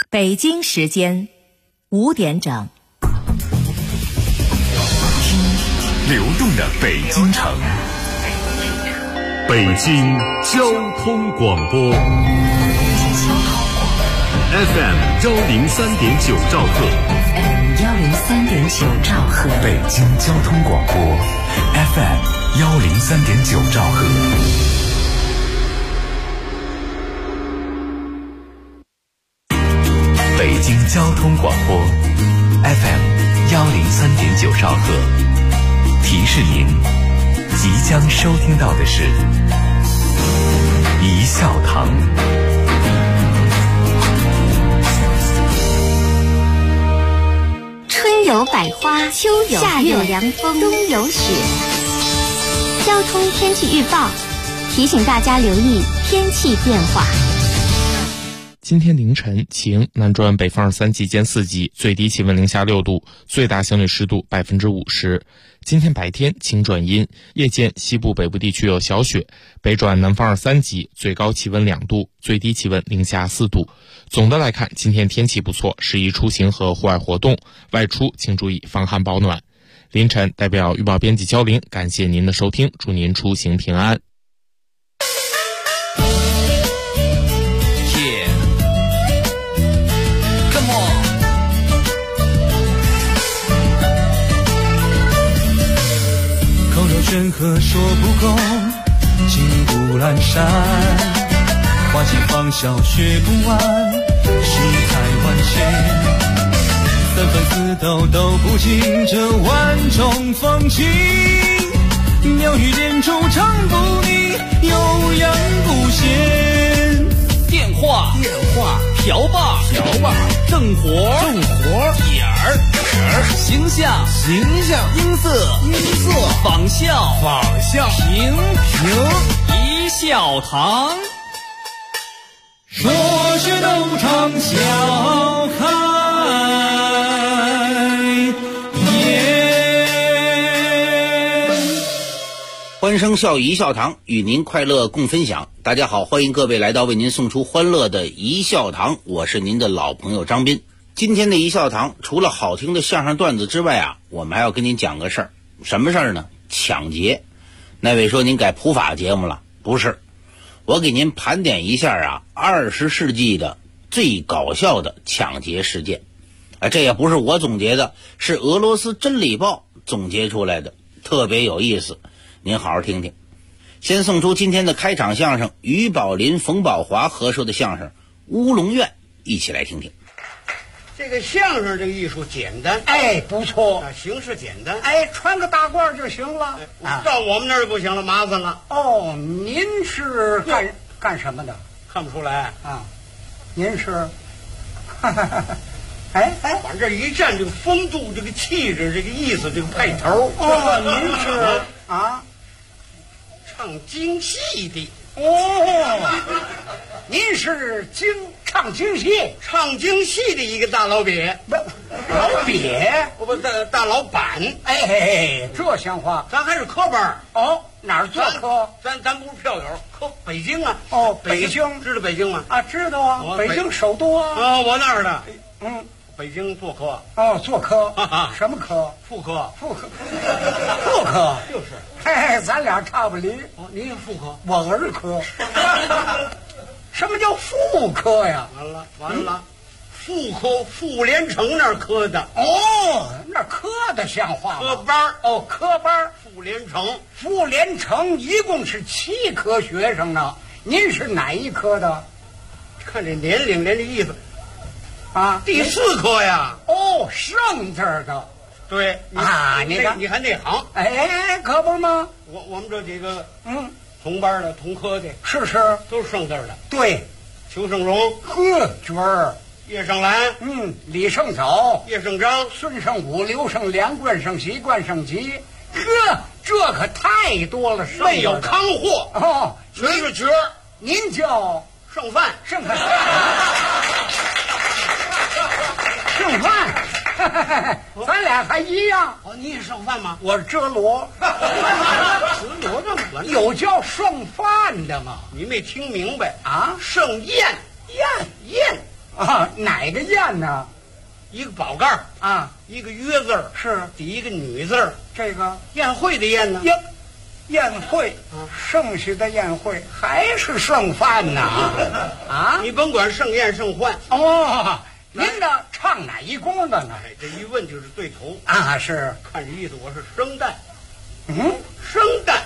北京时间5点整。 听流动的北京城，北京交通广播 FM 103.9兆赫， 103.9兆赫， 北京交通广播 FM 103.9兆赫。北京交通广播 FM 103.9兆赫，提示您即将收听到的是一笑堂。 春有百花，秋有夏有凉风，冬有雪。交通天气预报提醒大家留意天气变化。 今天凌晨晴，南转北风2-3级间4级，最低气温零下6度，最大相对湿度50%。今天白天晴转阴，夜间西部北部地区有小雪，北转南风2-3级，最高气温2度，最低气温零下4度。总的来看，今天天气不错，适宜出行和户外活动，外出请注意防寒保暖。凌晨代表预报编辑焦玲，感谢您的收听，祝您出行平安。 山河说不够，金不阑珊，花期芳笑学不完，世态万千，三分四斗都不尽这万种风情，妙语连珠唱不腻，悠扬不闲。电话瓢把正活点儿形象音色仿效平一笑堂，说学逗唱笑开颜。 欢声笑语一笑堂，与您快乐共分享。大家好，欢迎各位来到为您送出欢乐的一笑堂，我是您的老朋友张斌。今天的一笑堂除了好听的相声段子之外我们还要跟您讲个事儿。什么事儿呢？抢劫。那位说您改普法节目了？不是，我给您盘点一下20世纪的最搞笑的抢劫事件。这也不是我总结的，是俄罗斯真理报总结出来的，特别有意思，您好好听听。先送出今天的开场相声，于宝林、冯宝华合说的相声《乌龙院》，一起来听听。 这个相声这个艺术简单， 不错形式简单， 穿个大褂就行了。 到我们那儿就不行了，麻烦了。 您是干什么的？ 看不出来您是往这一站，这个风度，这个气质，这个意思，这个派头。 您是唱京戏的。 您是唱京戏的一个大老鳖， 老鳖， 不大老板。 这像话。 咱还是科班哪儿做科？ 咱不是票友，科北京北京知道北京吗？ 知道啊，北京首都我那儿的。北京做科。 做科什么科？ 妇科。就是。 咱俩差不离。 您是妇科， 我儿科。什么叫妇科呀？ 完了，妇科妇联城那儿科的。 那科的像话吗？ 科班。 科班。 妇联城一共是7科学生呢。您是哪一科的？ 看这年龄连这意思第4科呀。 剩字的。 对你看你还内行。 可不吗？ 我们这几个同班的同科的是都是剩字的。 对， 邱胜荣、 角儿、 叶盛兰、 李胜藻、 叶盛章、 孙胜武、刘胜良、冠胜习、冠胜吉。这可太多了， 没有康货全是角儿。 您叫剩饭。 咱俩还一样。 你也剩饭吗？ 我是遮罗。 遮罗这么短， 有叫剩饭的吗？ 你没听明白啊？ 剩宴。 啊，哪个燕呢？ 一个宝盖啊， 一个约字儿， 是底一个女字儿。 这个宴会的宴呢？ 宴会，剩下的宴会还是剩饭呢？啊， 你甭管盛宴盛欢哦，您呢唱哪一宫的呢？ 哎，这一问就是对头啊，是看这意思，我是生旦。 生旦，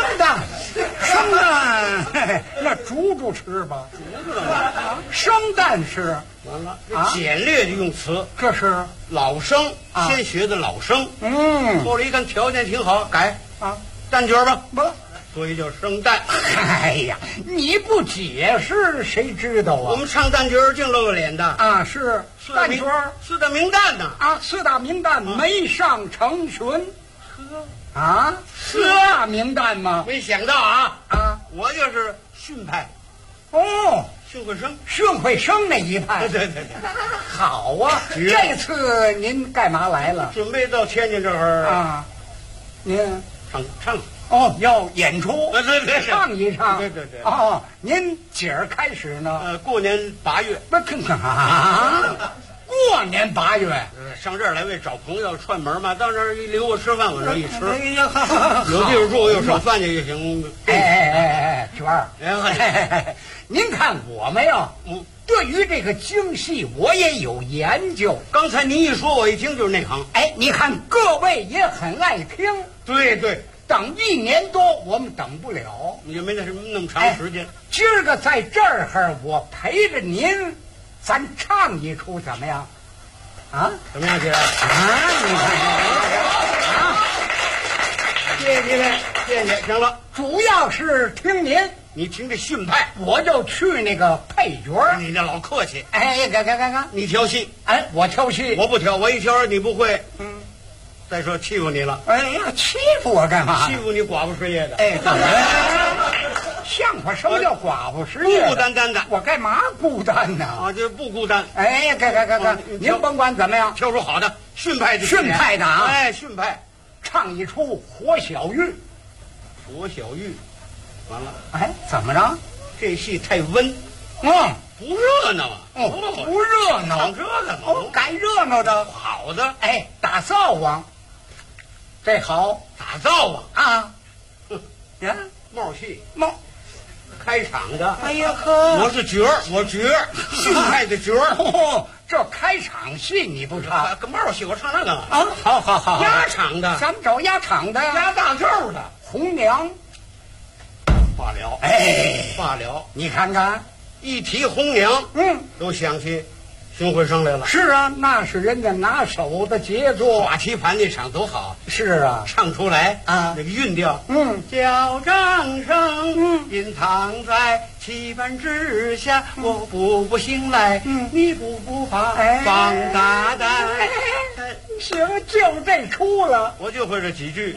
那猪吃吧？ 猪了吗？ 生旦是完了，简略的用词， 这是老生，先学的老生。后来一看条件挺好，改啊， 旦角吧， 不， 所以叫生旦。 哎呀，你不解释谁知道啊？ 我们唱旦角净露个脸的啊，是旦角， 四大名旦呐啊，四大名旦没上成群。啊，四大名旦吗？ 没想到啊，我就是训派。 哦， 训会生那一派。 对， 好啊！这次您干嘛来了？ 准备到天津这儿啊，您唱哦，要演出， 对， 唱一唱。 对。 哦，您几儿开始呢？ 过年8月。 不啊？过年8月， 上这儿来为找朋友串门嘛，到这儿一留我吃饭，往这儿一吃， 哎呀， 有地方住又省饭去就行。 哎，娟儿，您看我们呀，对于这个京戏我也有研究。 刚才您一说，我一听就是内行。 哎，你看各位也很爱听。 对， 等1年多我们等不了， 也没那么长时间。 今儿个在这儿我陪着您。咱唱一出怎么样？啊， 怎么样，姐？ 你看啊， 谢谢，行了。 主要是听您， 你听这训派， 我就去那个配角。 你这老客气。 哎，干， 你挑戏， 哎，我挑戏， 我不挑，我一挑你不会。再说欺负你了。 哎呀，欺负我干嘛？ 欺负你寡妇失业的。 哎，像话，什么叫寡妇失业？ 孤单的， 我干嘛孤单呢？ 啊，这不孤单。 哎呀，干，您甭管怎么样， 挑出好的，训派的啊！ 哎，训派， 唱一出活小玉。 活小玉，完了。 哎，怎么着？ 这戏太温，不热闹啊！ 不热闹， 唱这个哦，改热闹的， 好的。 哎，打灶王，这好， 打灶王啊！ 呀，冒戏。开场的， 哎呀呵， 我是角儿，训派的角儿。 这开场戏你不唱， 跟冒戏我唱那个啊？好， 压场的， 咱们找压场的， 压大咒的， 红娘。 罢了，罢了。 你看看， 一提红娘，都想起荀慧生来了。 是啊，那是人家拿手的杰作， 耍棋盘那场多好。 是啊， 唱出来啊， 那个韵调，叫掌声，吟躺在棋盘之下，我步醒来，你步伐放大胆。 行，就这出了， 我就会这几句，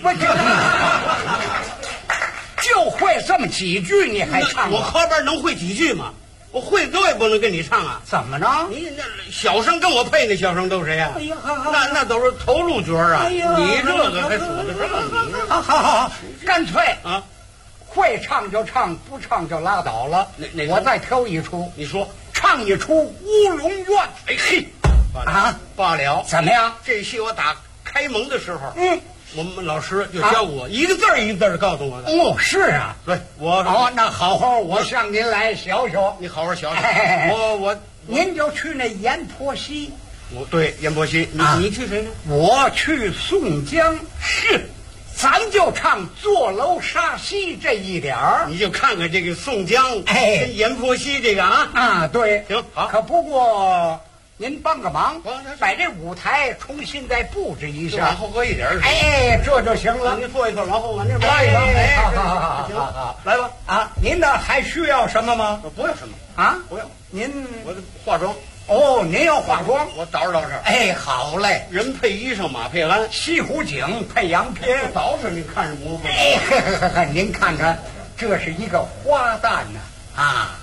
就会这么几句，你还唱？ 我科班能会几句吗？我会多也不能跟你唱啊！ 怎么着？ 你那小生跟我配那小生都谁呀？ 哎呀， 那都是头路角啊！ 哎呀， 你这个还数得上你？ 好，干脆啊， 会唱就唱，不唱就拉倒了。我再挑一出， 你说唱一出《乌龙院》。 哎嘿，罢了， 怎么样？ 这戏我打开蒙的时候，我们老师就教我一个字儿一个字儿告诉我的。 哦，是啊， 对，我那好，我向您来学， 你好好学。 您就去那阎婆惜。 对，阎婆惜。你去谁呢？ 我去宋江。是，咱就唱坐楼杀西这一点儿。 你就看看这个宋江跟阎婆惜这个啊，对， 行好。 可不过。您帮个忙，把这舞台重新再布置一下， 往后搁一点。 哎，这就行了。 您坐一坐，往后往这边拉一拉。 好，来吧。 啊，您呢还需要什么吗？ 不要什么啊， 不要。 您我化妆。 哦，您要化妆， 我捯饬。 哎，好嘞。 人配衣裳，马配鞍， 西湖景配洋片。 捯饬您看着模糊。 哎，您看看，这是一个花旦呢啊。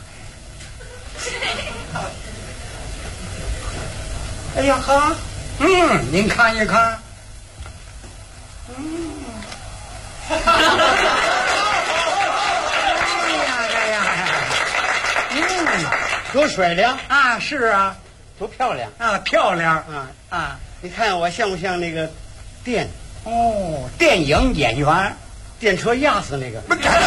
哎呀呵，您看一看，哎呀， 多水灵啊！是啊， 多漂亮啊，漂亮啊！ 啊！ 你看我像不像那个电电影演员， 电车压死那个？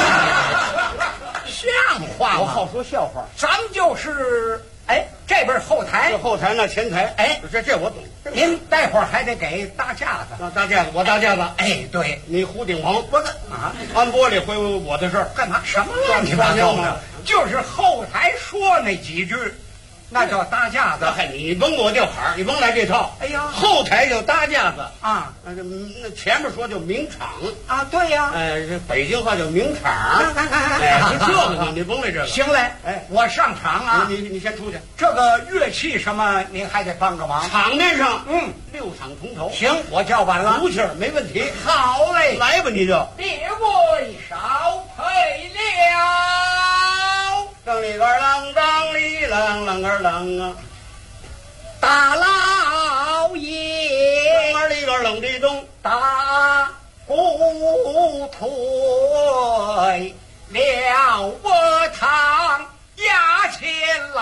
像话吗？ 我好说笑话。 咱们就是这边后台， 这后台那前台，这我懂。 您待会儿还得给搭架子， 搭架子，我搭架子。 对， 你胡顶棚，我安玻璃回我的事儿， 干嘛？什么乱七八糟的？就是后台说那几句，那叫搭架子。 你甭给我掉坎儿，你甭来这套。 哎呀， 后台叫搭架子啊， 那前面说叫名场啊，对呀。 这北京话叫名场。是这个你甭来这个。 行嘞，我上场啊。 你先出去。 这个乐器什么，您还得帮个忙。 场面上，6场从头。 行，我叫板了， 足气儿没问题。 好嘞， 来吧，你就。 列位少配了， 当里个啷当里啷啷个啷啊， 大老爷， 啷里个啷的咚， 大鼓退了我堂衙前来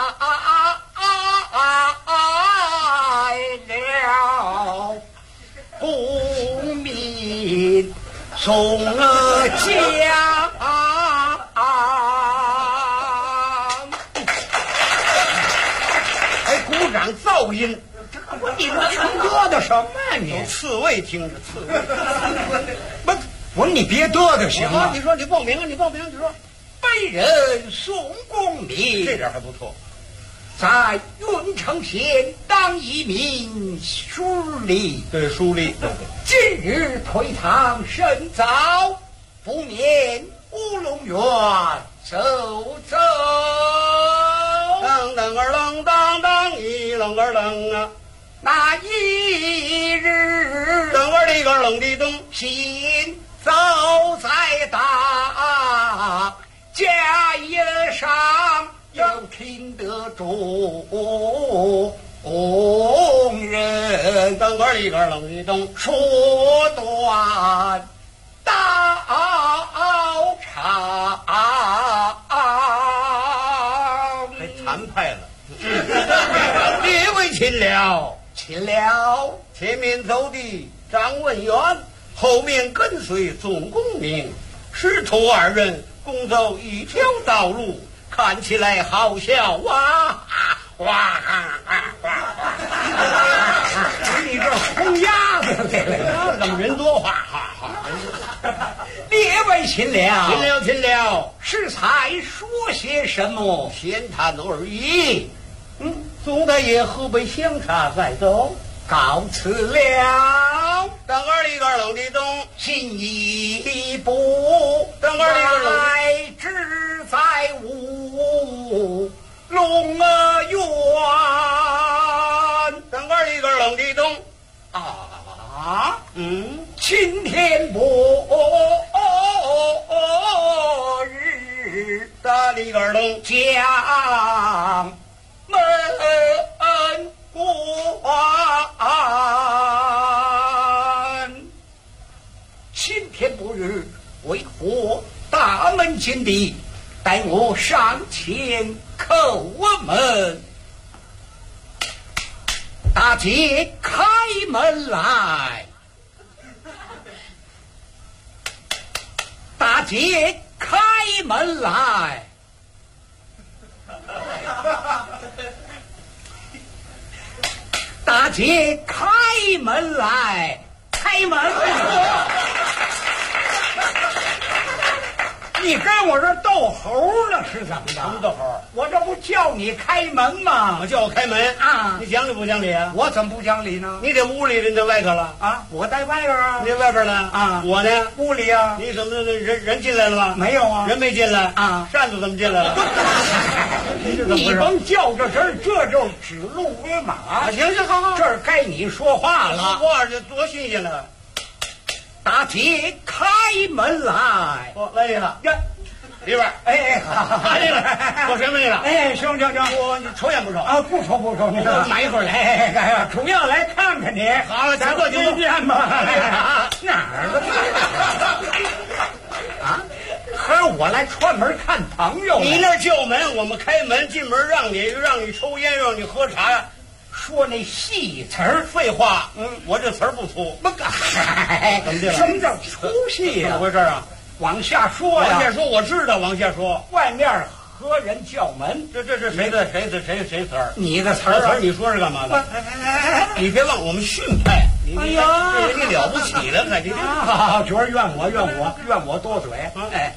了，不民送家。鼓掌噪音，你这听嘚的什么呀？你刺猬听着刺猬。 不是你别嘚的行吗？ 你说你报名啊，你报名，你说。 本人宋公明， 这点还不错。 在郓城县当一名书吏， 对，书吏。 今日退堂甚早，不免乌龙院走走。 当当儿啷当当一啷个啷啊， 那一日当儿里个啷的咚， 行走在大家业上，又听得众人当儿里个啷的咚， 说断道场。 谈派了，列位请了， 请了， 前面走的张文元，后面跟随总公明，师徒2人共走一条道路，看起来好笑哇哇！ 你这红鸭子来了， 怎么人多话哈哈？ 列位请了， 请了， 适才说些什么？ 闲谈而已。总大爷喝杯香茶再走， 告辞了。 当儿里个啷的咚， 进一步， 当儿里个来只在乌龙院， 当儿里个啷的咚啊，今天不日大里个咚将门关，今天不日为何大门紧闭？待我上前叩门。大姐开门来，大姐开门来。大姐开门来，开门！你跟我这斗猴了是怎么着？ 什么斗猴？ 我这不叫你开门吗？ 我叫我开门啊！ 你讲理不讲理啊？ 我怎么不讲理呢？ 你这屋里人在外头了啊？我在外边啊。 你在外边呢啊？ 我呢？ 屋里啊。 你怎么人进来了吗？ 没有啊。 人没进来啊？ 扇子怎么进来了？ 你甭较这真，这就指鹿为马。 行，好， 这儿该你说话了。 说话这多新鲜了！ 大姐开门来。 来一个。里边， 好， 里边，做什么去了？ 行， 你抽烟不抽啊？不抽，你买一会儿来， 主要来看看你。 好了，咱喝酒见吧。哪儿的？啊，可是我来串门看朋友。 你那叫门，我们开门进门让你抽烟，让你喝茶。 说那戏词儿， 废话，我这词儿不粗。 不，嗨，怎么的？什么叫粗戏呀？ 怎么回事啊？ 往下说呀。 往下说，我知道。往下说， 外面何人叫门？ 这是谁的？谁词儿？ 你的词儿啊？ 你说是干嘛的？你别忘，我们训派。 哎呀， 你了不起了，可你这角儿怨我多嘴。哎，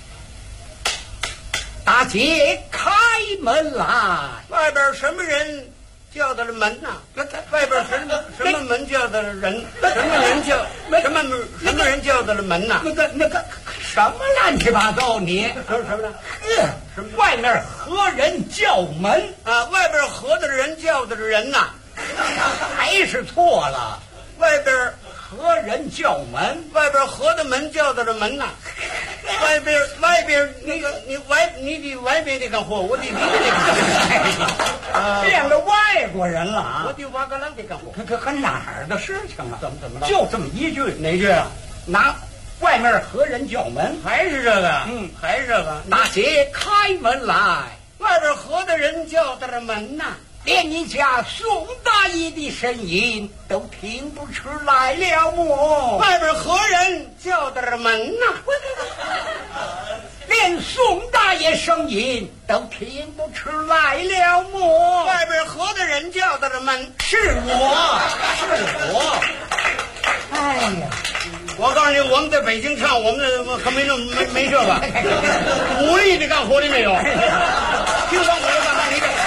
大姐开门来， 外边什么人叫的门呐？外边什么门叫的人？什么人叫的门呐？ 那个什么乱七八糟？你什么呢？ 外面何人叫门啊？外边何的人叫的人呐？ 还是错了。外边何人叫门？ 外边何的门叫的门呐？外边那个你得外边那个货，我得里边那个变了外国人了啊！ 我得瓦格兰这个货， 可哪儿的事情啊？ 怎么了？ 就这么一句， 哪句啊？ 拿外面何人叫门？ 还是这个？还是这个。 大姐开门来， 外边何的人叫的门呐？ 连你家宋大爷的声音都听不出来了么？ 外边何人叫的门呐？ 连宋大爷声音都听不出来了么？ 外边何的人叫的门？ 是我。哎呀， 我告诉你，我们在北京唱，我们可没这个武力的干活的没有。听说我要干嘛？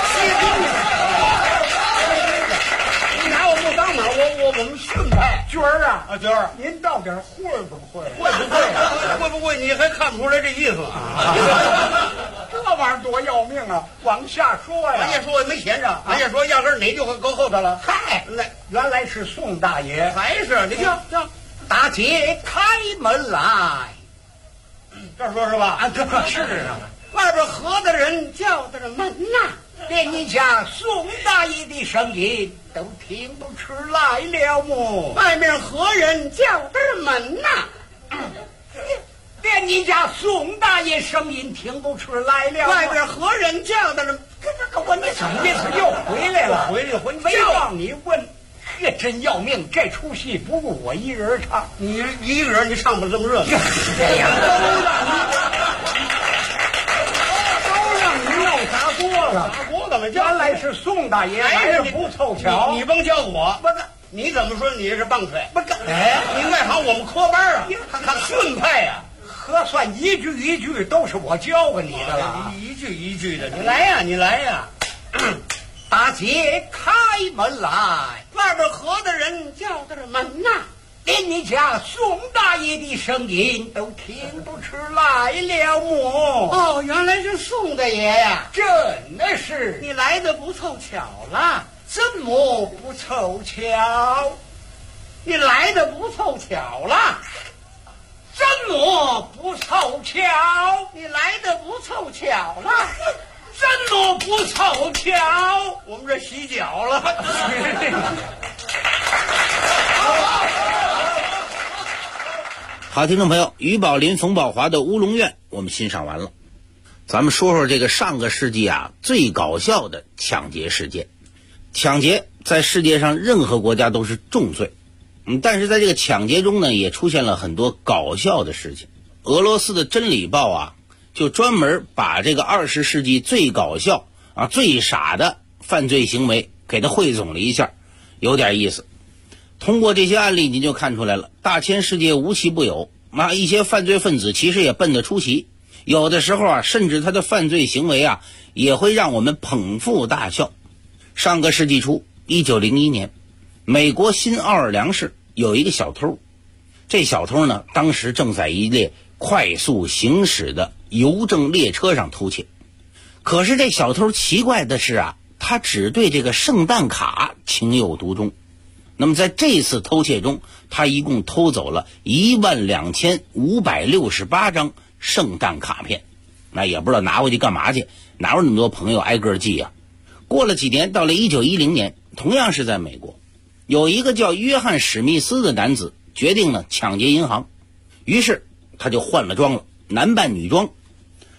我们训派军儿啊， 军儿， 您到底会不会？ 会不会？你还看不出来这意思啊？ 这玩意儿多要命啊！往下说呀， 往下说我也没闲着，往下说压根哪句话搁后头了？ 嗨，原来是宋大爷， 还是你叫大姐开门来， 这说是吧？ 啊，这是啊。 外边何的人叫的门呐？ 连你家宋大爷的声音都听不出来了么？ 外面何人叫的门呐？ 连你家宋大爷声音听不出来了。 外边何人叫的呢？ 我你怎么这次又回来了？ 回没让你问，这真要命！这出戏不如我一人唱， 你一个人你唱不这么热闹。 哎呀，都让你闹砸锅了。 砸锅怎么叫？ 原来是宋大爷，还是不凑巧？ 你甭教我， 不是。 你怎么说你是棒槌？ 不是， 你外行我们科班啊，他训派呀， 核算一句一句都是我教给你的了， 一句一句的。你来呀！ 大姐开门来， 外边何的人叫的门呐？ 连你家宋大爷的声音都听不出来了么？ 哦，原来是宋大爷呀！ 真的是你来的不凑巧了。 怎么不凑巧？ 你来的不凑巧了。 怎么不凑巧？ 你来的不凑巧了。 怎么不凑巧？ 我们这洗脚了。好，听众朋友，于宝林、冯宝华的《乌龙院》我们欣赏完了，咱们说说这个上个世纪啊最搞笑的抢劫事件。抢劫在世界上任何国家都是重罪，但是在这个抢劫中呢，也出现了很多搞笑的事情。俄罗斯的《真理报》啊，就专门把这个20世纪最搞笑啊、最傻的犯罪行为给它汇总了一下，有点意思。通过这些案例，您就看出来了，大千世界无奇不有啊，一些犯罪分子其实也笨得出奇，有的时候啊，甚至他的犯罪行为啊，也会让我们捧腹大笑。上个世纪初，1901年，美国新奥尔良市有一个小偷，这小偷呢，当时正在一列快速行驶的邮政列车上偷窃。可是这小偷奇怪的是啊，他只对这个圣诞卡情有独钟。那么在这次偷窃中，他一共偷走了12568张圣诞卡片，那也不知道拿回去干嘛去，哪有那么多朋友挨个寄啊？过了几年，到了1910年，同样是在美国，有一个叫约翰史密斯的男子决定呢抢劫银行，于是他就换了装了，男扮女装，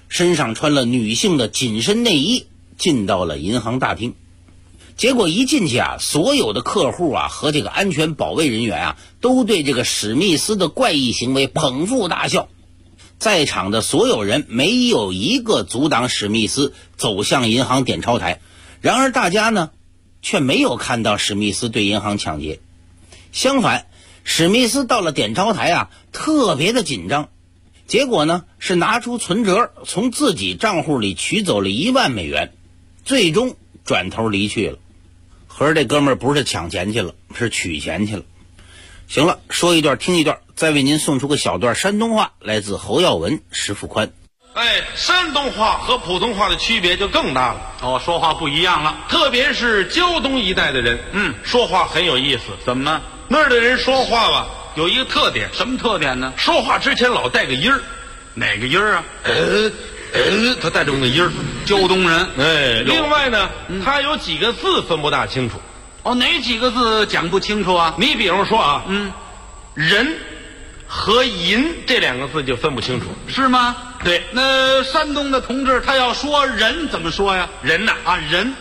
身上穿了女性的紧身内衣，进到了银行大厅。结果一进去啊，所有的客户啊和这个安全保卫人员啊都对这个史密斯的怪异行为捧腹大笑。在场的所有人没有一个阻挡史密斯走向银行点钞台，然而大家呢却没有看到史密斯对银行抢劫。相反，史密斯到了点钞台啊特别的紧张，结果呢是拿出存折从自己账户里取走了1万美元，最终转头离去了。合着这哥们儿不是抢钱去了，是取钱去了。行了，说一段听一段，再为您送出个小段山东话，来自侯耀文、石富宽。 山东话和普通话的区别就更大了。说话不一样了，特别是胶东一带的人，说话很有意思。怎么呢？那儿的人说话吧，有一个特点。什么特点呢？说话之前老带个音儿。哪个音儿啊？他带这么个音儿。胶东人。另外呢，他有几个字分不大清楚。哪几个字讲不清楚啊？你比如说啊，人和银这2个字就分不清楚，是吗？对。那山东的同志他要说人怎么说呀？人呐人，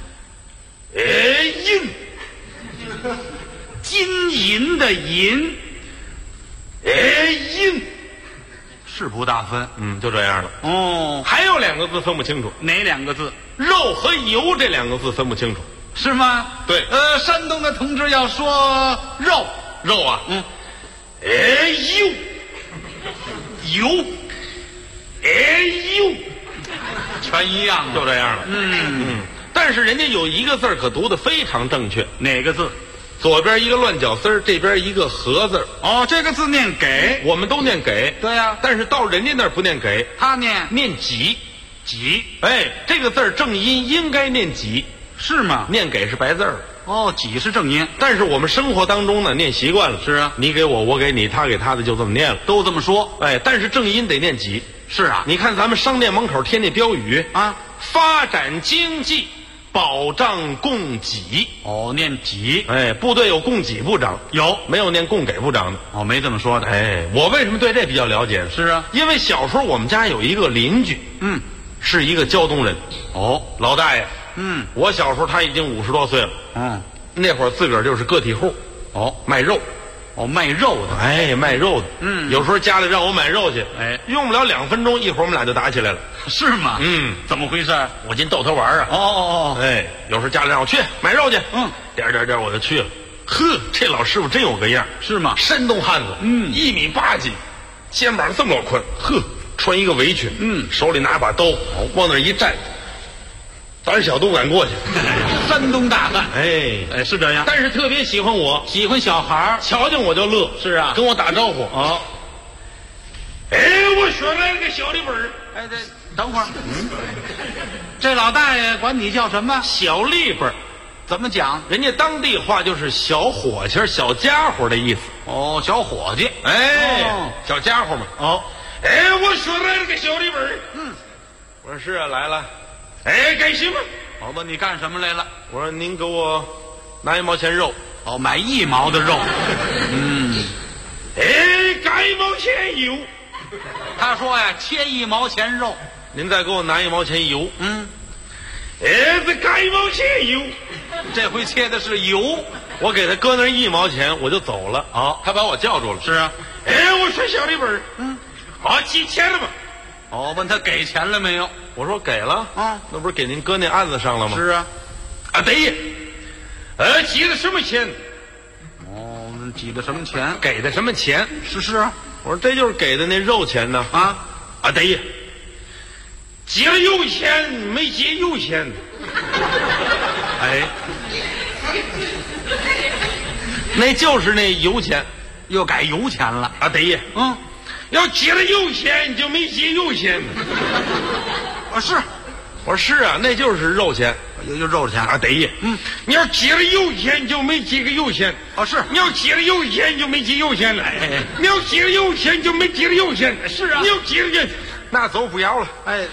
银，金银的银，银，是不大分。就这样了。还有2个字分不清楚。哪2个字？肉和油这2个字分不清楚。是吗？对。山东的同志要说肉啊，油，全一样，就这样了。但是人家有一个字可读得非常正确。哪个字？左边一个乱绞丝，这边一个合字。这个字念给，我们都念给。对呀。但是到人家那儿不念给，他念己。这个字正音应该念己。是吗？念给是白字儿。己是正音。但是我们生活当中呢，念习惯了。是啊，你给我，我给你，他给他的，就这么念了，都这么说。但是正音得念己。是啊，你看咱们商店门口贴那标语啊，发展经济，保障供给。念给。部队有供给部长，有没有念供给部长的？没这么说的。我为什么对这比较了解？是啊，因为小时候我们家有一个邻居，是一个胶东人。老大爷。我小时候他已经50多岁了。那会儿自个儿就是个体户。卖肉。卖肉的。卖肉的。有时候家里让我买肉去，用不了2分钟，一会儿我们俩就打起来了。是吗？怎么回事？我净逗他玩啊。有时候家里让我去买肉去，点我就去了。这老师傅真有个样。是吗？山东汉子。1.8米几，肩膀这么老宽。穿一个围裙。手里拿把刀，往那一站。胆小都敢过去。山东大汉。是这样。但是特别喜欢我，喜欢小孩，瞧见我就乐。是啊，跟我打招呼。我学来了个小立本儿。等会儿。这老大爷管你叫什么？小立本儿。怎么讲？人家当地话就是小伙计、小家伙的意思。小伙计。小家伙嘛。我学来了个小立本儿。我说是啊，来了。干什么？我问你干什么来了？我说您给我拿1毛钱肉。买1毛的肉。干1毛钱油。他说呀，切1毛钱肉。您再给我拿1毛钱油。这干1毛钱油。这回切的是油。我给他搁那1毛钱，我就走了。他把我叫住了。是啊。我说小立本。寄钱了吗？问他给钱了没有？我说给了。那不是给您搁那案子上了吗？是啊。对。寄的什么钱？寄的什么钱？给的什么钱？是啊。我说这就是给的那肉钱呢。对。寄了油钱，没寄油钱。那就是那油钱，又改油钱了。对。要寄了油钱就没寄油钱。是。我说是啊，那就是肉钱。有肉钱。对。你要寄了油钱就没寄个油钱。是。你要寄了油钱就没寄油钱了。你要寄了油钱就没寄了油钱。是啊。你要寄了油，那走不要了。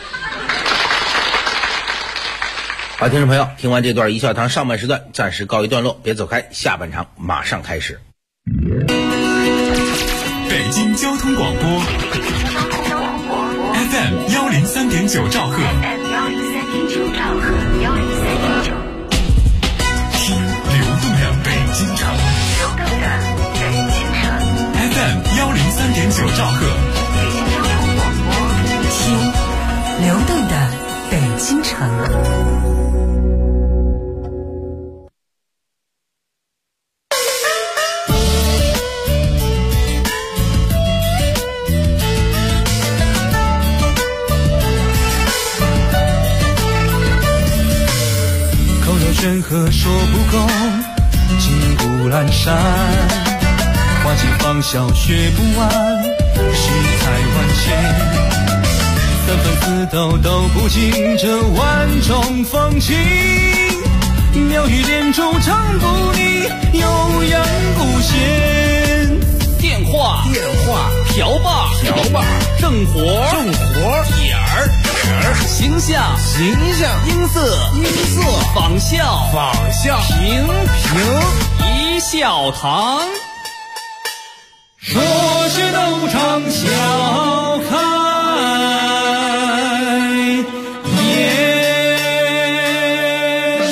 好，听众朋友，听完这段一笑堂上半时段暂时告一段落，别走开，下半场马上开始。 北京交通广播 FM103.9兆赫，听流动的北京城，FM103.9兆赫， 听流动的北京城。 任何说不够，金谷阑珊，花季芳笑学不完，世态万千，三分四斗都不尽这万种风情，妙语连珠唱不腻，悠扬不闲。 电话瓢把正活点儿形象音色仿效平一笑堂， 说是斗场笑开颜。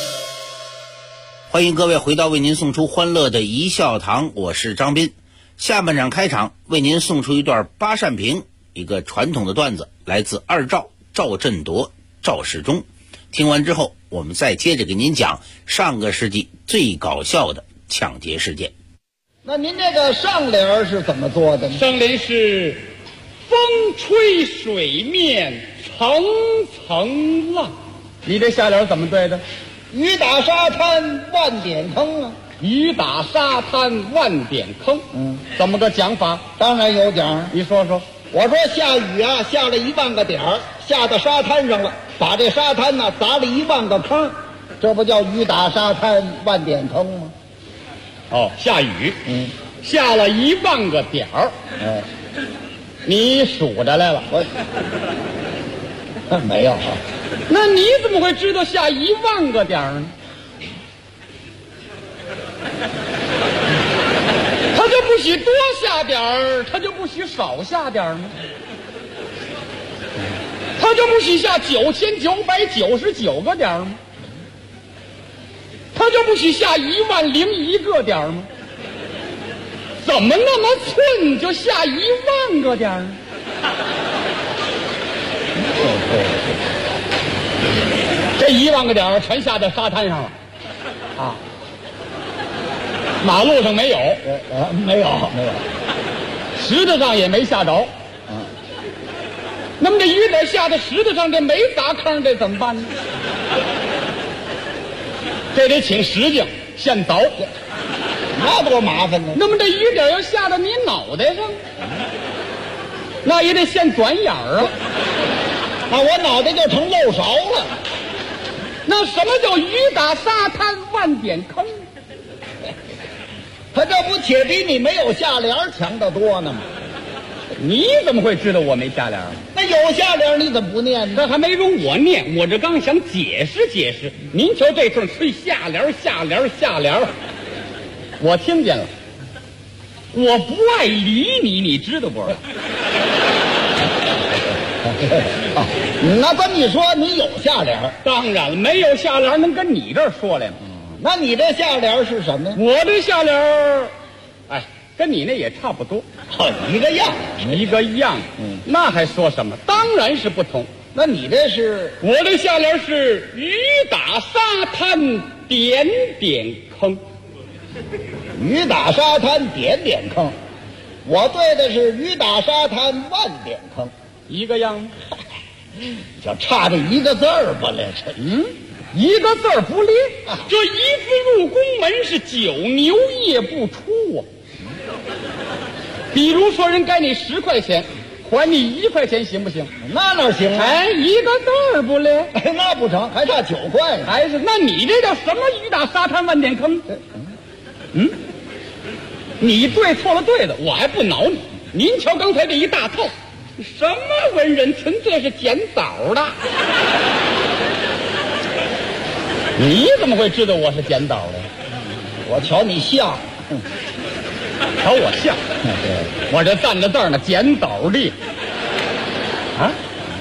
欢迎各位回到为您送出欢乐的一笑堂，我是张斌。下半场开场为您送出一段八扇屏，一个传统的段子，来自二赵赵振铎、赵世忠。听完之后，我们再接着给您讲上个世纪最搞笑的抢劫事件。 那您这个上联是怎么做的呢？ 上联是风吹水面层层浪，你这下联怎么对的？ 雨打沙滩万点坑啊！ 雨打沙滩万点坑，怎么个讲法？ 当然有讲， 你说说。 我说下雨啊，下了1万个点儿，下到沙滩上了，把这沙滩呢砸了1万个坑，这不叫雨打沙滩万点坑吗？ 哦，下雨，下了1万个点儿，你数着来了？ 我没有啊。 那你怎么会知道下1万个点儿呢？他就不许多下点儿，他就不许少下点儿呢？他就不许下9999个点儿吗？他就不许下10001个点儿吗？怎么那么寸就下1万个点儿呢？这1万个点儿全下在沙滩上了，啊！马路上没有， 没有， 石头上也没下着。那么这雨点下到石头上，这没砸坑，这怎么办呢？这得请石匠现凿， 那多麻烦呢。 那么这雨点要下到你脑袋上，那也得现转眼儿啊。 那我脑袋就成漏勺了。 那什么叫雨打沙滩万点坑？ 他这不且比你没有下联强得多呢吗？ 你怎么会知道我没下联？ 那有下联你怎么不念呢？ 这还没容我念，我这刚想解释解释。您瞧这份吹下联，我听见了。我不爱理你，你知道不知道？ 那这么一说，你有下联？ 当然了，没有下联能跟你这儿说来吗？ 那你这下联是什么呀？ 我这下联，跟你那也差不多， 一个样。 那还说什么？当然是不同。 那你这是？ 我这下联是雨打沙滩点点坑。 雨打沙滩点点坑，我对的是雨打沙滩万点坑， 一个样吗？ 就差这一个字儿不了， 一个字儿不列。这一次入宫门是9牛夜不出啊。比如说人该你10块钱，还你1块钱行不行？ 那哪行啊？ 一个字儿不列， 那不成，还差9块呢。 还是那你这叫什么雨打沙滩万点坑？你对错了对的，我还不恼你。您瞧刚才这一大套，什么文人，纯粹是捡枣的。你怎么会知道我是捡枣的？ 我瞧你像， 瞧我像，我这站在这儿呢，捡枣的。啊，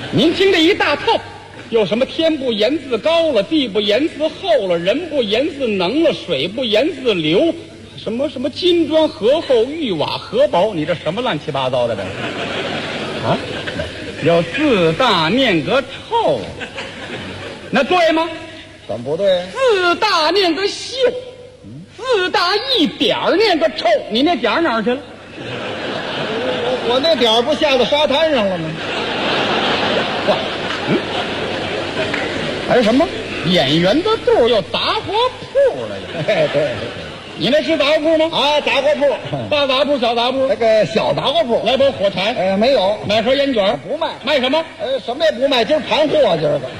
您听这一大套，有什么天不言自高了，地不言自厚了，人不言自能了，水不言自流，什么金砖河厚，玉瓦河薄，你这什么乱七八糟的这啊？有自大念个臭，那对吗？ 怎么不对？ 自大念个秀，自大一点儿念个臭，你那点儿哪儿去了？ 我那点儿不下到沙滩上了吗？ 还是什么演员的肚有杂货铺了呀？ 哎，对， 你那是杂货铺吗？ 啊，杂货铺， 大杂铺、小杂铺？ 那个小杂货铺。 来包火柴？ 没有。 买盒烟卷？ 不卖。 卖什么？ 什么也不卖，今儿盘货今儿个。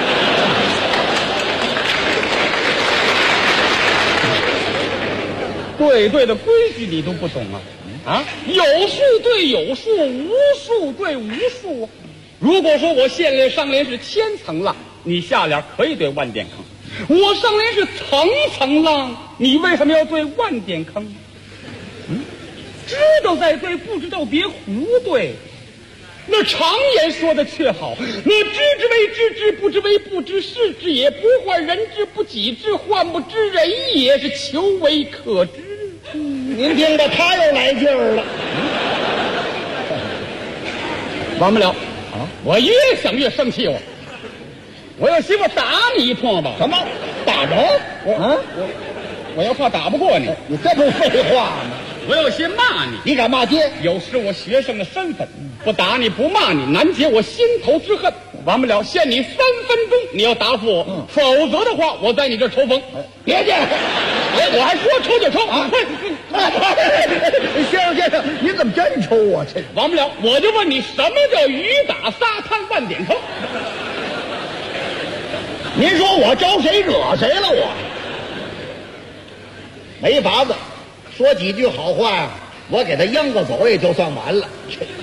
对的规矩你都不懂啊？啊，有数对有数，无数对无数。如果说我现在上联是千层浪，你下联可以对万点坑；我上联是层层浪，你为什么要对万点坑？知道再对，不知道别胡对。那常言说的却好，那知之为知之，不知为不知，是之也；不患人之不己知，患不知人也，是求为可知。 您听着，他又来劲儿了。 完不了啊！我越想越生气，我要媳妇打你一通吧？ 什么？打人？ 我要怕打不过你。 你这不是废话吗？ 我要先骂你， 你敢骂街？ 有失我学生的身份。不打你不骂你，难解我心头之恨。完不了，限你3分钟，你要答复我，否则的话，我在你这抽风。 别介， 我还说抽就抽啊！ 先生，您怎么真抽我？这完不了，我就问你，什么叫雨打沙滩万点坑？ 您说我招谁惹谁了？我没法子，说几句好话呀，我给他央个走也就算完了。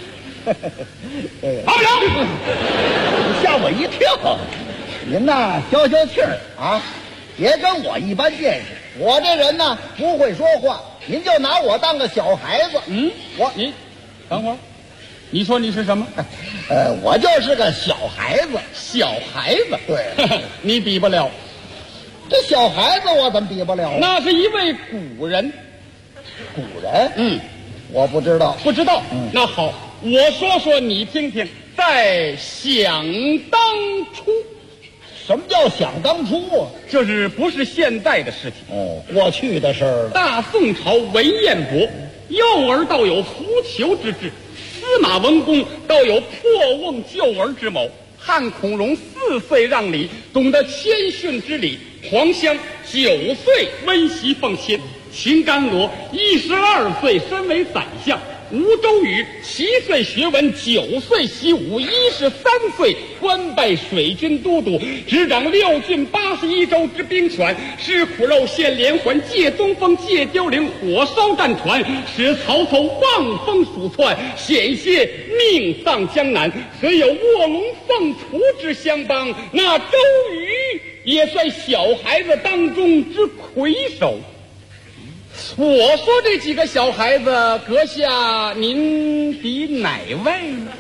好不了， 你吓我一跳。您呐，消消气儿啊，别跟我一般见识。我这人呢，不会说话，您就拿我当个小孩子。 你等会儿，你说你是什么？ 我就是个小孩子。 小孩子？ 对， 你比不了。 这小孩子我怎么比不了？ 那是一位古人。 古人？我不知道。 不知道？那好，我说说你听听。在想当初， 什么叫想当初啊？ 就是不是现在的事情过去的事儿了。 大宋朝文彦博，幼儿倒有扶裘之志；司马文公倒有破瓮救儿之谋。汉孔融4岁让梨，懂得谦逊之礼；黄香9岁温习奉亲；秦甘罗12岁身为宰相；吴周瑜7岁学文，9岁习武，13岁官拜水军都督，执掌6郡81州之兵权，使苦肉献连环，借东风，借凋零，火烧战船，使曹操望风鼠窜，险些命丧江南。虽有卧龙凤雏之相帮，那周瑜也算小孩子当中之魁首。我说这几个小孩子，阁下您比哪位呢？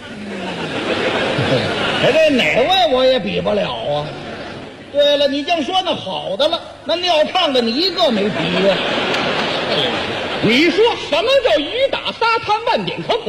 这哪位我也比不了啊。对了，你净说那好的了，那尿炕的你一个没比呀。 你说什么叫雨打沙滩万点坑？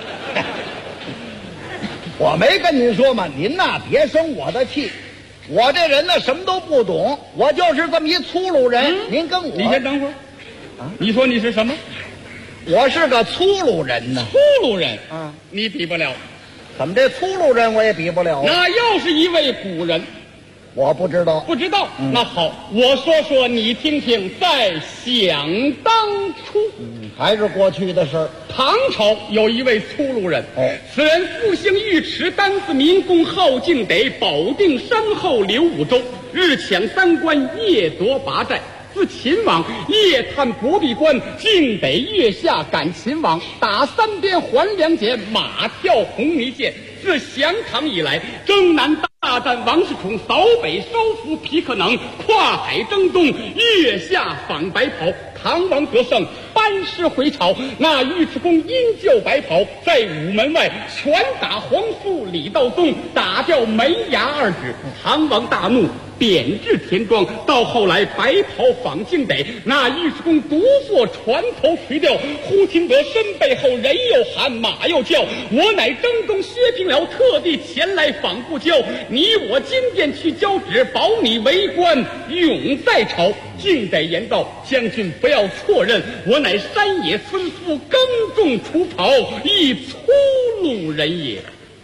我没跟您说嘛，您呐别生我的气。我这人呢什么都不懂，我就是这么一粗鲁人。您跟我， 你先等会儿。你说你是什么？ 我是个粗鲁人呢。 粗鲁人你比不了。 怎么这粗鲁人我也比不了？ 那又是一位古人， 我不知道。 不知道？那好，我说说你听听。在想当初， 还是过去的事儿。 唐朝有一位粗鲁人，此人复姓尉迟，单字民公，号敬德，保定山后刘武州，日抢3关，夜夺8寨。自秦王，夜探博壁关，晋北月下赶秦王，打3边还2锏，马跳红泥涧。自降唐以来，征南大大战王世充，扫北收复皮克能，跨海征东，月下访白袍。唐王得胜，班师回朝。那尉迟恭因救白袍，在午门外拳打皇叔李道宗，打掉门牙2指。唐王大怒，贬至田庄。到后来白袍访京得，那尉迟恭独坐船头垂钓。忽听得身背后人又喊，马又叫，我乃征东薛平辽，特地前来访故交。你我今便去交旨，保你为官，永在朝。竟得言道：将军不要错认，我乃山野村夫，耕种除庖，一粗鲁人也。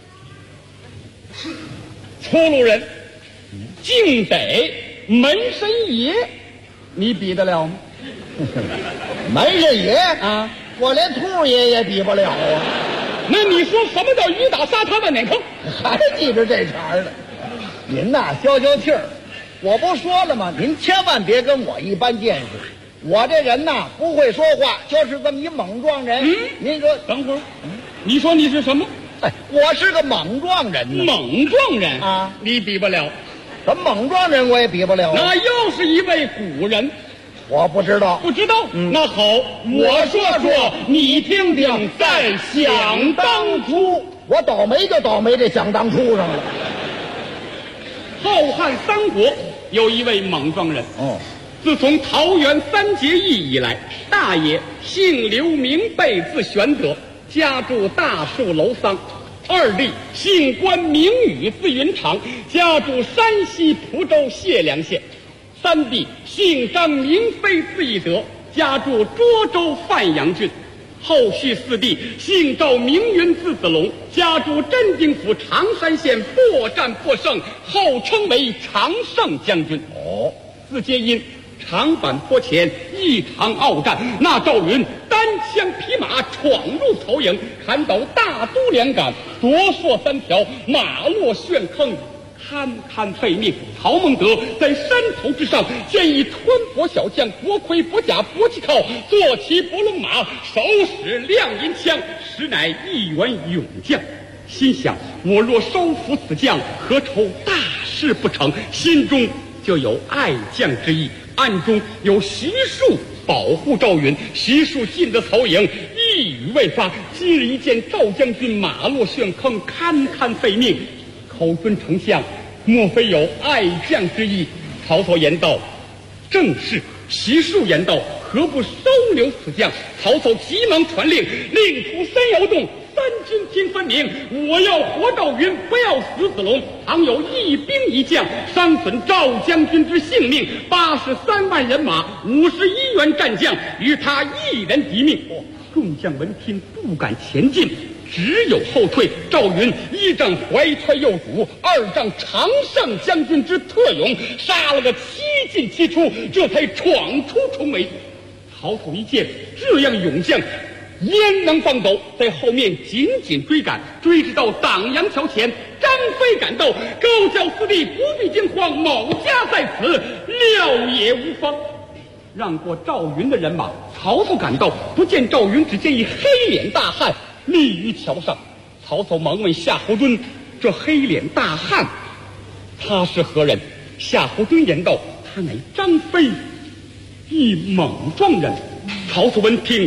粗鲁人，竟得门神爷，你比得了吗？ 门神爷啊， 我连兔爷也比不了啊。 那你说什么叫雨打沙滩万年坑？ 还记着这茬呢？您呐，消消气儿。我不说了吗？您千万别跟我一般见识。我这人呐，不会说话，就是这么一莽撞人。您说， 等会儿，你说你是什么？ 哎，我是个莽撞人呢。 莽撞人啊， 你比不了。 什么莽撞人我也比不了。 那又是一位古人， 我不知道。 不知道？那好，我说说，你听听。在想当初， 我倒霉就倒霉这想当初上了。 浩瀚三国有一位莽撞人。自从桃园3结义以来，大爷姓刘名备，字玄德，家住大树楼桑；二弟姓关名羽，字云长，家住山西蒲州解良县；三弟姓张名飞，字翼德，家住涿州范阳郡。后续4弟姓赵名云，字子龙，家住镇定府常山县，作战获胜，后称为常胜将军。自皆因长坂坡前一场鏖战，那赵云单枪匹马闯入曹营，砍倒大都两杆，夺槊3条，马落旋坑，堪堪废命。曹孟德在山头之上见一湍博小将，薄盔薄甲薄旗靠，坐骑伯龙马，手使亮银枪，实乃一员勇将。心想，我若收服此将，何愁大事不成？心中就有爱将之意，暗中有徐庶保护赵云。徐庶进得曹营，一语未发，今日一见赵将军马落旋坑，堪堪废命，口尊丞相，莫非有爱将之意？曹操言道：正是。徐庶言道：何不收留此将？曹操急忙传令，令出山摇动，三军听分明，我要活赵云，不要死子龙。倘有一兵一将伤损赵将军之性命，83万人马，51员战将，与他一人敌命。众将闻听，不敢前进，只有后退。赵云1仗怀揣幼主，2仗常胜将军之特勇，杀了个7进7出，这才闯出重围。曹操一见这样勇将，焉能放走？在后面紧紧追赶，追至到党阳桥前，张飞赶到，高叫4弟不必惊慌，某家在此，料也无妨。让过赵云的人马，曹操赶到，不见赵云，只见一黑脸大汉立于桥上。曹操忙问夏侯惇：这黑脸大汉他是何人？夏侯惇言道：他乃张飞，一莽撞人。曹操闻听，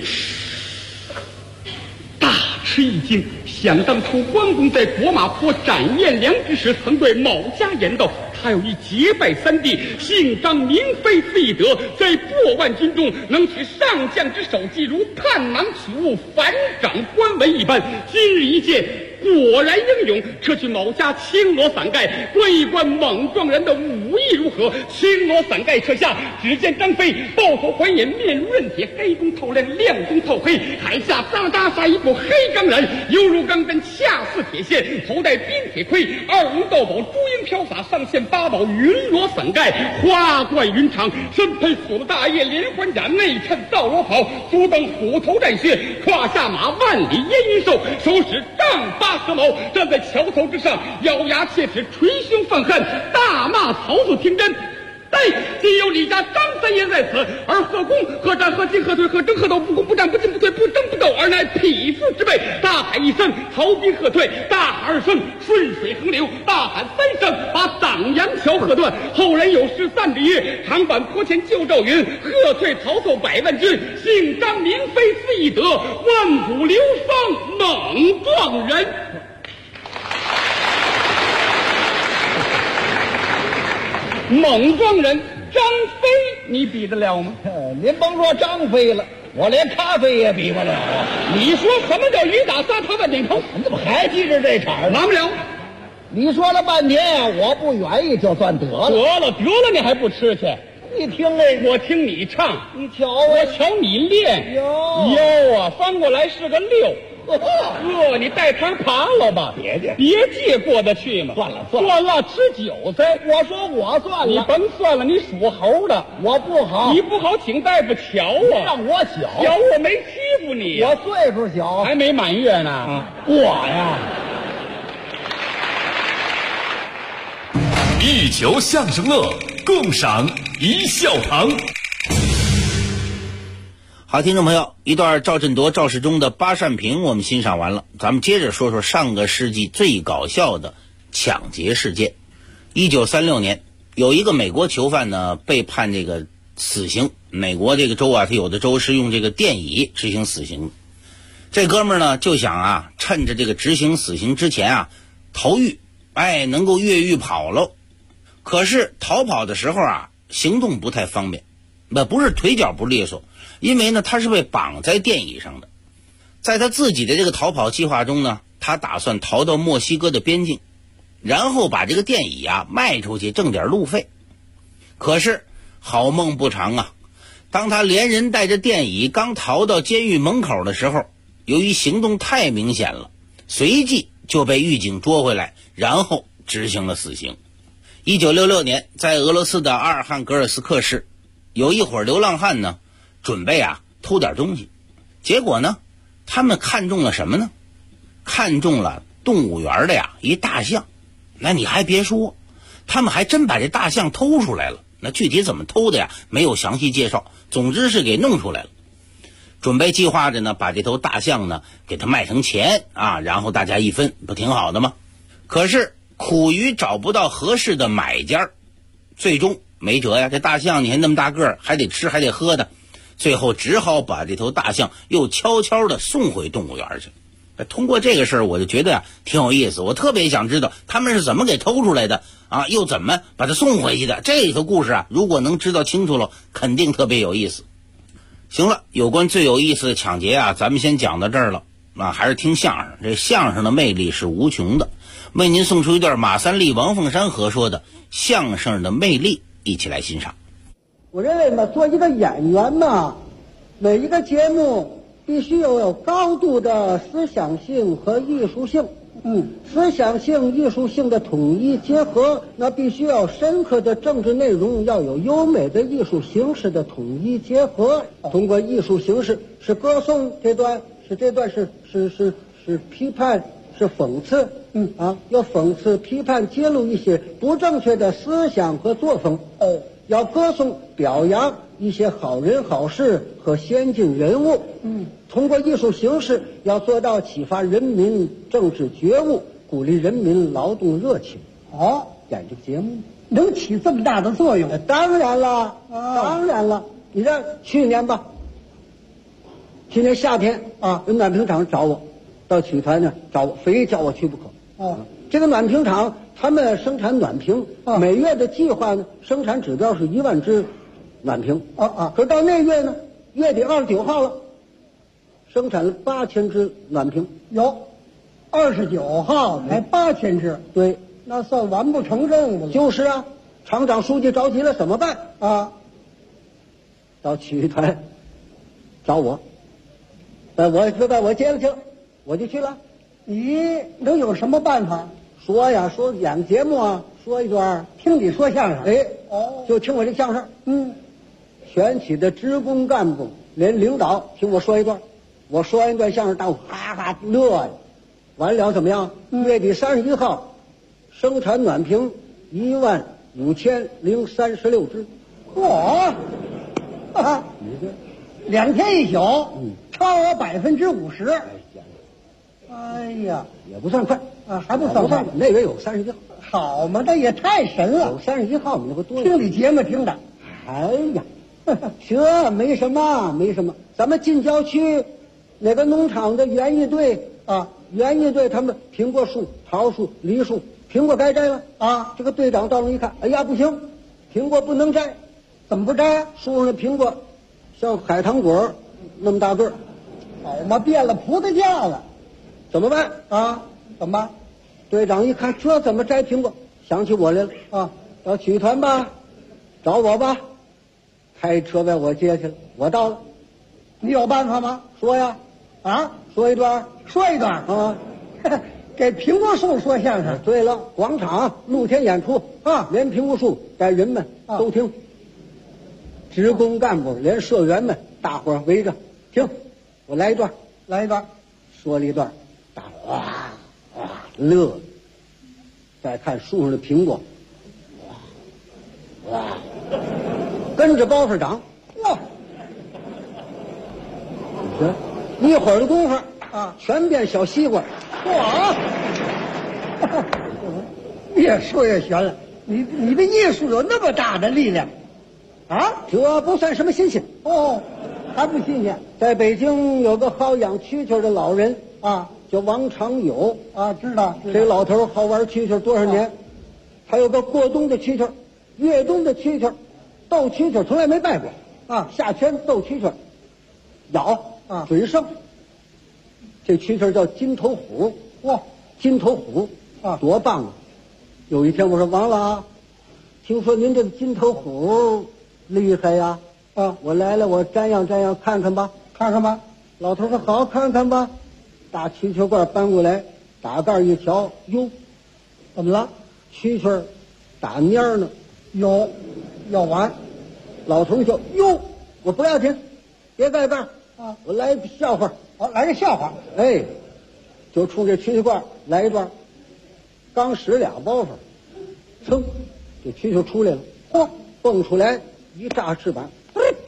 大吃一惊，想当初关公在国马坡斩颜良之时，曾对某家言道：他有一结拜3弟，姓张名飞，字翼德，在过万军中能取上将之首级，如探囊取物，反掌关文一般。今日一见，果然英勇。撤去某家青罗伞盖，观一观莽撞人的武艺如何？青罗伞盖撤下，只见张飞抱头环眼，面如刃铁，黑中透亮，亮中透黑，海下扎扎杀一部黑钢髯，犹如钢针，恰似铁线，头戴冰铁盔，2龙斗宝，珠缨飘洒，上线8宝云罗伞盖，花冠云长，身佩锁了大叶连环甲，内衬皂罗袍，足蹬虎头战靴，胯下马万里烟云兽，手使丈8蛇矛，站在桥头之上，咬牙切齿，捶胸愤恨，大骂曹操听真。 仅有李家张三爷在此，而何公何战何进何退何争何斗不攻不战不进不退不争不斗，而乃匹夫之辈。大喊一声，曹兵喝退；大喊二声，顺水横流；大喊三声，把党阳桥喝断。后人有诗赞之曰：长坂坡前救赵云，喝退曹操百万军。姓张名飞字翼德，万古流芳猛撞人。猛撞人，张飞你比得了吗？ 您甭说张飞了，我连咖啡也比不了啊！ 你说什么叫雨打撒他万点头？ 你怎么还记着这茬？ 完不了。 你说了半天，我不愿意就算得了。 得了，你还不吃去？ 你听哎， 我听你唱， 你瞧我瞧你练。腰啊，翻过来是个六。你带摊爬了吧？别介过得去吗？算了，吃韭菜。 我说我算了， 你甭算了，你属猴的， 我不好， 你不好，请大夫瞧啊。 让我小， 我没欺负你， 我岁数小， 还没满月呢。 我呀， 一球相声乐，共赏一笑堂。 好，听众朋友，一段赵振铎、赵世忠的八扇屏我们欣赏完了，咱们接着说说上个世纪最搞笑的抢劫事件。1936年，有一个美国囚犯呢被判这个死刑。美国这个州啊，它有的州是用这个电椅执行死刑。这哥们儿呢就想啊，趁着这个执行死刑之前啊逃狱，能够越狱跑喽。可是逃跑的时候啊，行动不太方便，不是腿脚不利索。因为呢，他是被绑在电椅上的。在他自己的这个逃跑计划中呢，他打算逃到墨西哥的边境，然后把这个电椅啊卖出去挣点路费。可是好梦不长啊，当他连人带着电椅刚逃到监狱门口的时候，由于行动太明显了，随即就被狱警捉回来，然后执行了死刑。1966年，在俄罗斯的阿尔汉格尔斯克市，有一伙流浪汉呢准备啊偷点东西，结果呢他们看中了什么呢？看中了动物园的一大象。那你还别说，他们还真把这大象偷出来了。那具体怎么偷的没有详细介绍，总之是给弄出来了。准备计划着呢把这头大象呢给它卖成钱啊，然后大家一分，不挺好的吗？可是苦于找不到合适的买家，最终没辙呀，这大象你还那么大个儿，还得吃还得喝的，最后只好把这头大象又悄悄地送回动物园去。通过这个事儿，我就觉得挺有意思，我特别想知道他们是怎么给偷出来的啊，又怎么把它送回去的。这里头故事啊，如果能知道清楚了，肯定特别有意思。行了，有关最有意思的抢劫啊，咱们先讲到这儿了啊，还是听相声，这相声的魅力是无穷的。为您送出一段马三立、王凤山合说的相声的魅力，一起来欣赏。 我认为嘛，做一个演员嘛，每一个节目必须要有高度的思想性和艺术性。思想性、艺术性的统一结合，那必须要深刻的政治内容，要有优美的艺术形式的统一结合。通过艺术形式是歌颂这段，是批判，是讽刺。要讽刺、批判、揭露一些不正确的思想和作风。要歌颂、表扬一些好人好事和先进人物。通过艺术形式要做到启发人民政治觉悟，鼓励人民劳动热情。演这个节目能起这么大的作用？当然了，当然了。你看去年夏天啊，有暖瓶厂找我，到曲团呢找我，非叫我去不可。这个暖瓶厂他们生产暖瓶，每月的计划呢，生产指标是1万只暖瓶。可是到那月呢，月底29号了，生产了8000只暖瓶。29号才8000只，对，那算完不成任务了。就是啊，厂长书记着急了，怎么办啊？到曲艺团找我，我接了去了，我就去了。你能有什么办法？说演节目啊，说一段，听你说相声。就听我这相声。全体的职工干部连领导听我说一段，我说完一段相声，大伙哈哈乐呀。完了怎么样？月底31号，生产暖瓶15036只。 我， 你这 2天1宿，超额50%。哎呀， 也不算快啊，还不算快。 那月有31号。 好嘛，那也太神了！ 有31号，你不多？ 听你节目听的。 哎呀，这没什么，没什么。咱们近郊区那个农场的园艺队啊，园艺队他们苹果树、桃树、梨树，苹果该摘了啊。这个队长到那一看，哎呀，不行，苹果不能摘。 怎么不摘啊？ 树上的苹果像海棠果那么大个儿， 好嘛，变了葡萄架了。 怎么办啊？怎么办？ 队长一看，这怎么摘苹果？想起我来了啊！到曲团吧，找我吧。开车把我接去了，我到了。 你有办法吗？ 说呀， 啊， 说一段啊，给苹果树说相声。 对了，广场露天演出啊，连苹果树带人们都听，职工干部连社员们大伙儿围着听。我来一段，说了一段，大伙哇哇乐。再看树上的苹果，哇哇，跟着包上长，哇！你说一会儿的功夫啊，全变小西瓜， 哇！越说越悬了。你的艺术有那么大的力量啊？ 这不算什么新鲜哦，还不新鲜。 在北京有个好养蛐蛐的老人啊，叫王长友啊，知道。 这老头好玩蛐蛐多少年，还有个过冬的蛐蛐，越冬的蛐蛐，斗蛐蛐从来没败过啊。下圈斗蛐蛐，咬啊准胜。这蛐蛐叫金头虎，哇，金头虎啊，多棒啊！有一天我说王老，听说您这个金头虎厉害呀，啊，我来了，我瞻仰瞻仰，看看吧。老头说好，看看吧。大蛐蛐罐搬过来，打盖一瞧，哟，怎么了？蛐蛐打蔫呢， 有，要完。 老头说哟，我不要紧，别盖盖啊， 我来个笑话。 好，来个笑话。 哎，就冲这蛐蛐罐来一段。刚使2包袱，噌，这蛐蛐出来了，嚯，蹦出来一炸翅膀，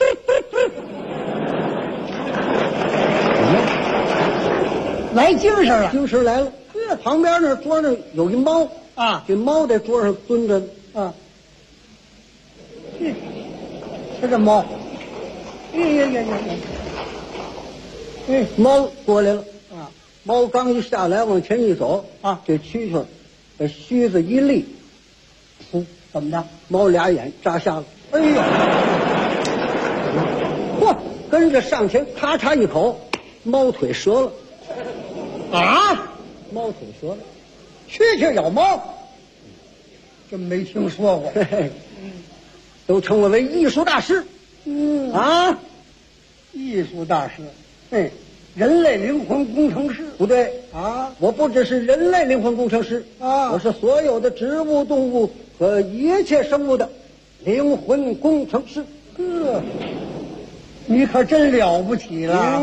来精神了， 精神来了。旁边那桌上有一猫啊， 这猫在桌上蹲着啊。 这猫， 猫过来了啊！猫刚一下来，往前一走啊，这蛐蛐把须子一立， 怎么着？ 猫俩眼扎瞎了。 哎呦！ 嚯！跟着上前，咔嚓一口，猫腿折了。 啊！ 猫腿折了， 蛐蛐咬猫，真没听说过。 嘿嘿，都称我为艺术大师。啊， 艺术大师，人类灵魂工程师。 不对啊， 我不只是人类灵魂工程师啊， 我是所有的植物、动物和一切生物的灵魂工程师。 你可真了不起了。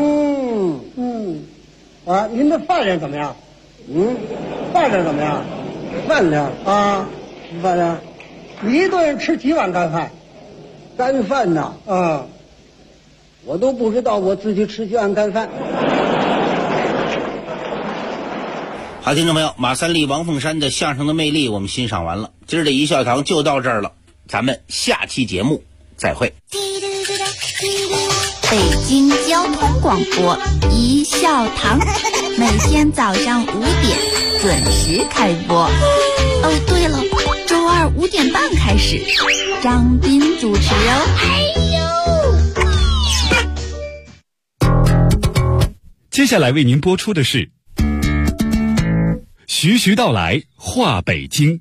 啊，您的饭量怎么样？饭量怎么样？ 饭量啊， 饭量， 你一顿吃几碗干饭？ 干饭呐，我都不知道我自己吃几碗干饭。 好，听众朋友，马三立、王凤山的相声的魅力我们欣赏完了，今儿的一笑堂就到这儿了，咱们下期节目再会。 北京交通广播一笑堂，每天早上5点准时开播。哦，对了，周二5点半开始，张斌主持哦。 接下来为您播出的是徐徐道来话北京。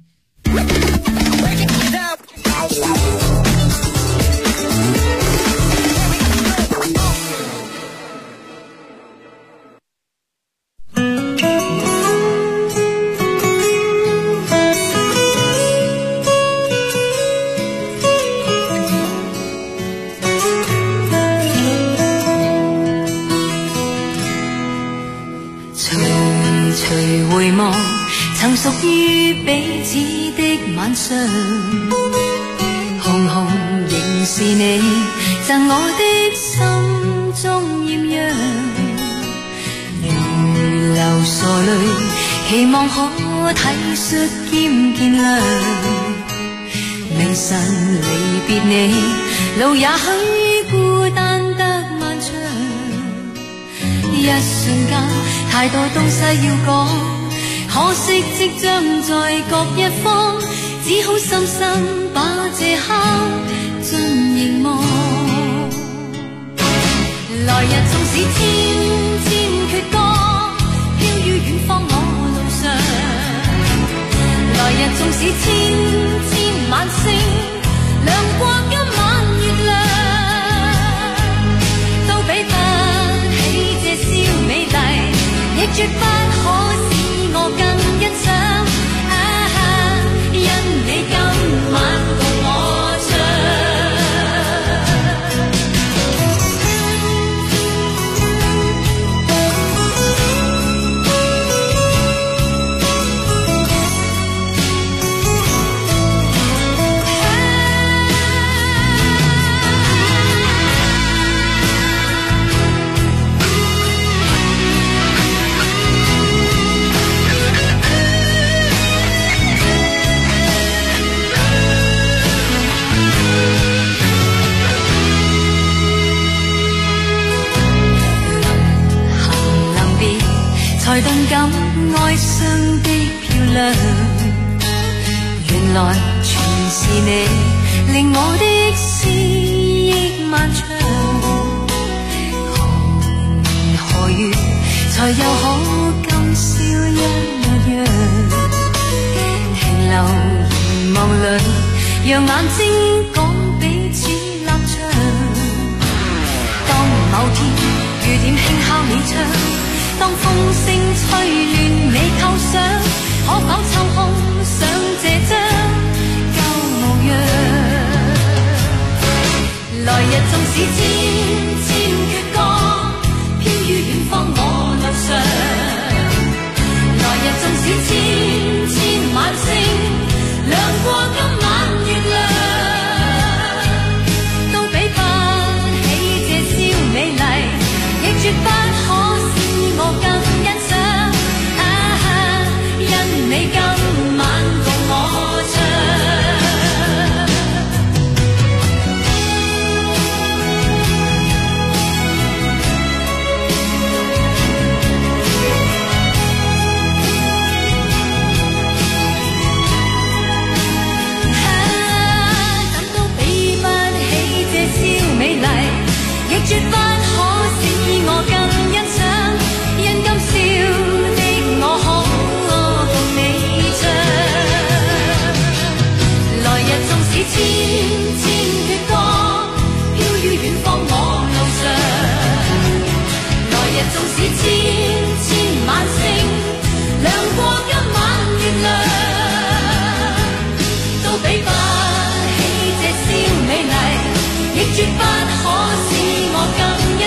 曾屬於彼此的晚上，紅紅仍是你赠我的心中豔陽，如流傻淚，期望可體恤兼見諒。明晨離別你，路也許孤單得漫長，一瞬間太多東西要講，可惜即將在各一方，只好深深把這刻盡凝望。來日縱使千千闕歌，飄於遠方我路上。來日縱使千千晚星，亮過今晚月亮，都比不起這宵美麗，亦絕不可使我更欣賞。因你今晚共我唱。才動感哀傷的漂亮，原來全是你令我的思憶漫長。何年何月才又可今宵一樣？停留凝望裏，讓眼睛講彼此立場。當某天雨點輕敲你窗，當風聲吹亂你構想，可否抽空想這張舊模樣？來日縱使千千闕歌，飄於遠方我路上。來日縱使千千晚星，亮過今晚月亮，都比不起這宵美麗，亦絕不可我更欣賞，因你今晚共我唱。怎都比不起這宵美麗，亦絕不可使我更欣賞。因今宵的我可共你唱，來日縱使千千闕歌，飄於遠方我路上。來日縱使千千晚星，亮過今晚月亮，都比不起這宵美麗，亦絕不可使我更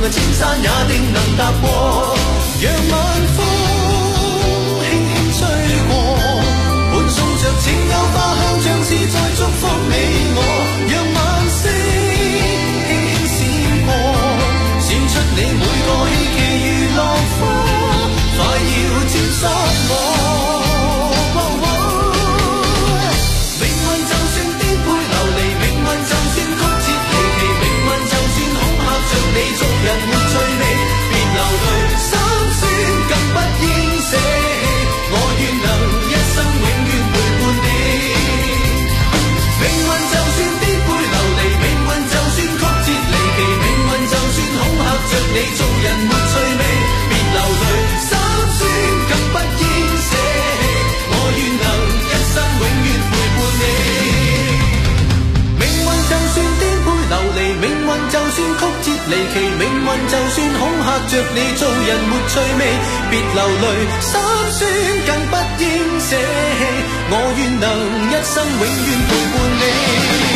千山也定能踏過。讓晚風輕輕吹過，伴送着情有花香，像是在祝福你我。讓晚星輕輕閃過，閃出你每個希冀如落花，快要沾濕我。你做人沒趣味，別流淚心酸，更不應捨棄。我願能一生永遠陪伴你。命運就算顛沛流離，命運就算曲折離奇，命運就算恐嚇着你，做人沒趣味，別流淚心酸，更不應捨棄。我願能一生永遠陪伴你。命運就算顛沛流離，命運就算曲折離奇，命運就算恐嚇着你，做人沒趣味，別流淚心酸，更不應捨棄。我願能一生永遠陪伴你。